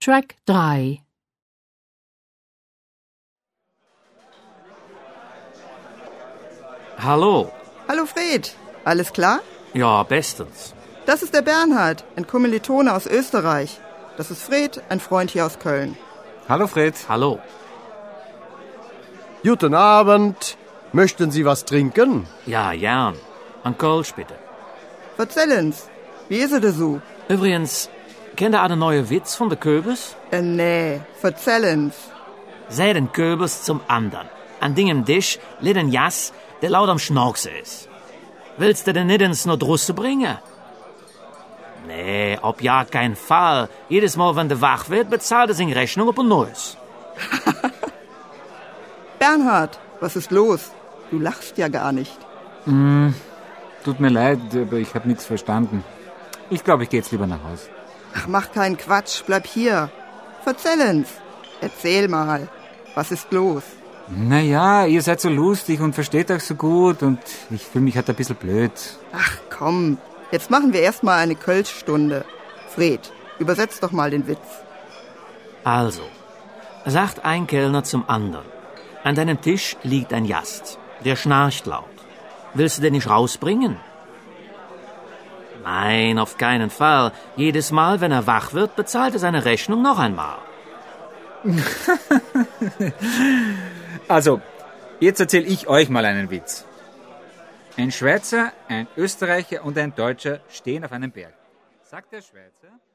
Track 3. Hallo. Hallo Fred, alles klar? Ja, bestens. Das ist der Bernhard, ein Kommilitone aus Österreich. Das ist Fred, ein Freund hier aus Köln. Hallo Fred. Hallo. Guten Abend. Möchten Sie was trinken? Ja, gern. Ein Kölsch, bitte. Verzellen's, wie ist es so? Übrigens, kennt ihr einen neuen Witz von der Köbels? Nee, verzellen's. Sei den Köbels zum anderen. An Ding Tisch liegt ein Jas, der laut am Schnauksen ist. Willst du den nicht ins Nordrusse bringen? Nee, ob ja kein Fall. Jedes Mal, wenn der wach wird, bezahlt er seine Rechnung auf ein neues. Bernhard, was ist los? Du lachst ja gar nicht. Tut mir leid, aber ich habe nichts verstanden. Ich glaube, ich gehe jetzt lieber nach Hause. Ach, mach keinen Quatsch, bleib hier. Verzellen's. Erzähl mal, was ist los? Naja, ihr seid so lustig und versteht euch so gut und ich fühle mich halt ein bisschen blöd. Ach komm, jetzt machen wir erstmal eine Kölschstunde. Fred, übersetz doch mal den Witz. Also, sagt ein Kellner zum anderen. An deinem Tisch liegt ein Jast. Der schnarcht laut. Willst du den nicht rausbringen? Nein, auf keinen Fall. Jedes Mal, wenn er wach wird, bezahlt er seine Rechnung noch einmal. Also, jetzt erzähle ich euch mal einen Witz. Ein Schweizer, ein Österreicher und ein Deutscher stehen auf einem Berg. Sagt der Schweizer: